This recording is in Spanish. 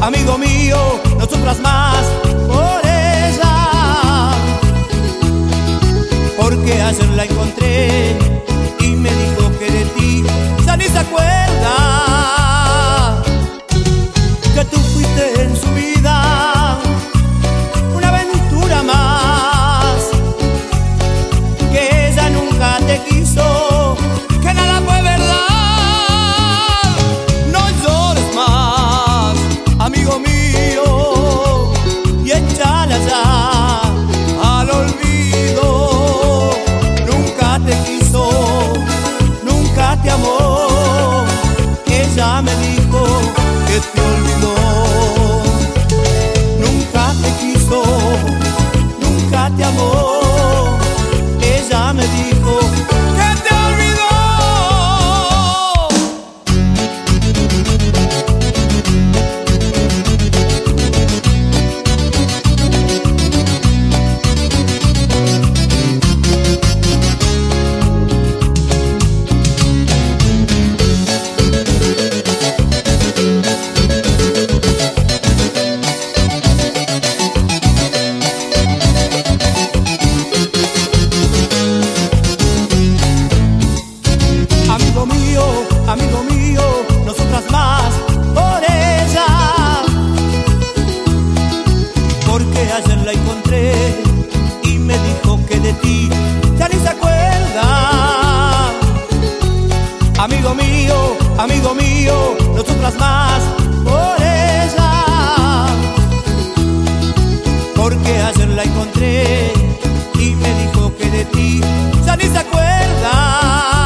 amigo mío, no sufras más por ella, porque ayer la encontré y me dijo que de ti ya ni se acuerda, que tú fuiste en su vida una aventura más, que ella nunca te quiso, que nada fue verdad. No llores más, amigo mío, y échala ya al olvido. Nunca te quiso, nunca te amó, ella me dijo que te olvidó. Nunca te quiso, nunca te amó, ella me dijo que te olvidó. Amigo mío, no sufras más por ella, porque ayer la encontré y me dijo que de ti ya ni se acuerda. Amigo mío, no sufras más por ella, porque ayer la encontré y me dijo que de ti ya ni se acuerda.